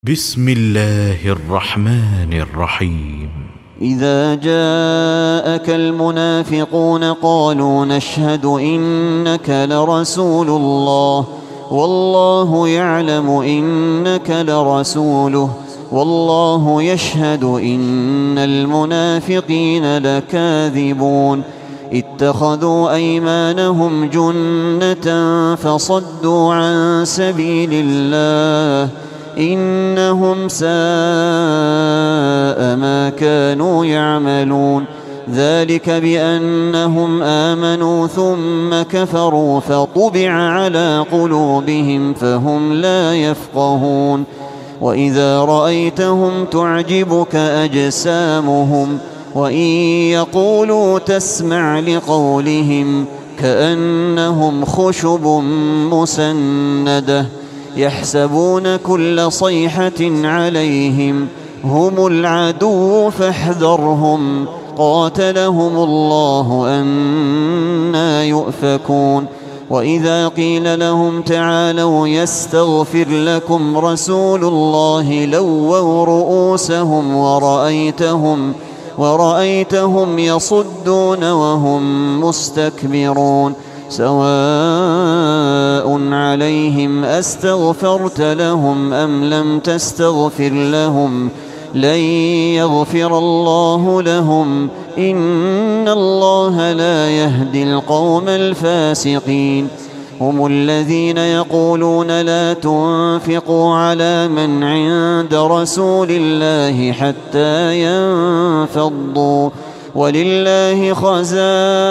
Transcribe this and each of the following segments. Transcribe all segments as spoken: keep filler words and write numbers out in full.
بسم الله الرحمن الرحيم. إذا جاءك المنافقون قالوا نشهد إنك لرسول الله والله يعلم إنك لرسوله والله يشهد إن المنافقين لكاذبون اتخذوا أيمانهم جنة فصدوا عن سبيل الله إنهم ساء ما كانوا يعملون ذلك بأنهم آمنوا ثم كفروا فطبع على قلوبهم فهم لا يفقهون وإذا رأيتهم تعجبك أجسامهم وإن يقولوا تسمع لقولهم كأنهم خشب مسندة يحسبون كل صيحة عليهم هم العدو فاحذرهم قاتلهم الله أنى يؤفكون وإذا قيل لهم تعالوا يستغفر لكم رسول الله لووا رؤوسهم ورأيتهم ورأيتهم يصدون وهم مستكبرون سواء عليهم أستغفرت لهم أم لم تستغفر لهم لن يغفر الله لهم إن الله لا يهدي القوم الفاسقين هم الذين يقولون لا تنفقوا على من عند رسول الله حتى ينفضوا ولله خزائن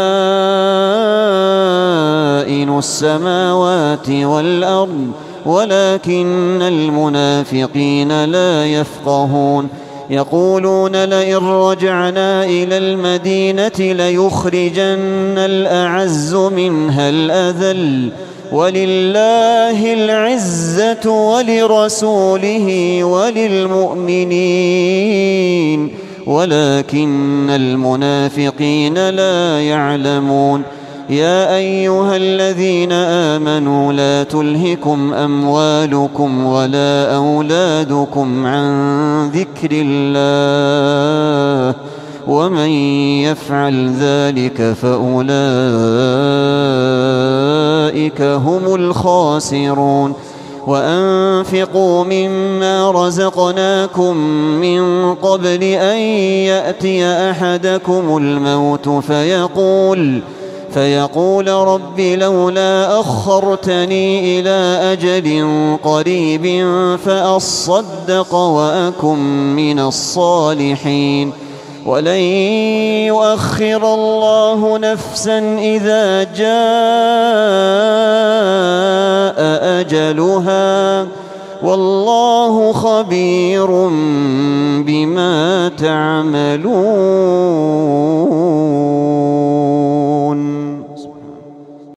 السماوات والأرض ولكن المنافقين لا يفقهون يقولون لئن رجعنا إلى المدينة ليخرجن الأعز منها الأذل ولله العزة ولرسوله وللمؤمنين ولكن المنافقين لا يعلمون يا أيها الذين آمنوا لا تلهكم أموالكم ولا أولادكم عن ذكر الله ومن يفعل ذلك فأولئك هم الخاسرون وأنفقوا مما رزقناكم من قبل أن يأتي أحدكم الموت فيقول فيقول رب لولا أخرتني إلى أجل قريب فأصدق وأكن من الصالحين ولن يؤخر الله نفسا إذا جاء أجلها والله خبير بما تعملون.